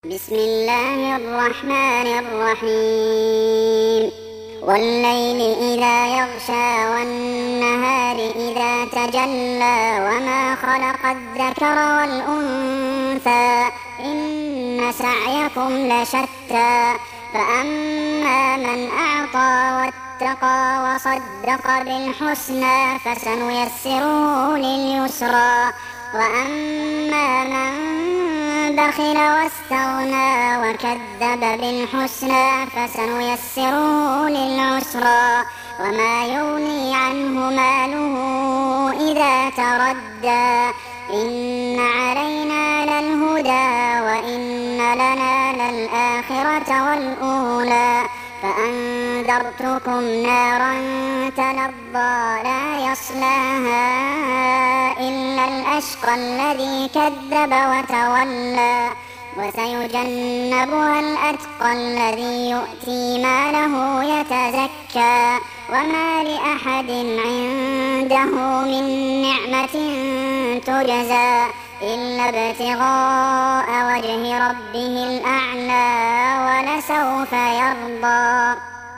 بسم الله الرحمن الرحيم والليل إذا يغشى والنهار إذا تجلى وما خلق الذكر والأنثى إن سعيكم لشتى فأما من أعطى واتقى وصدق بالحسنى فسنيسره لليسرى وأما من بخل واستغنى وكذب بالحسنى فسنيسره للعسرى وما يغني عنه ماله إذا تردى إن علينا للهدى وإن لنا للآخرة والأولى فأنذرتكم نارا تلظى لا يصلاها إلا الأشقى الذي كذب وتولى وسيجنبها الأتقى الذي يؤتي ماله يتزكى وما لأحد عنده من نعمة تجزى إلا ابتغاء وجه ربه الأعلى ولسوف يرضى.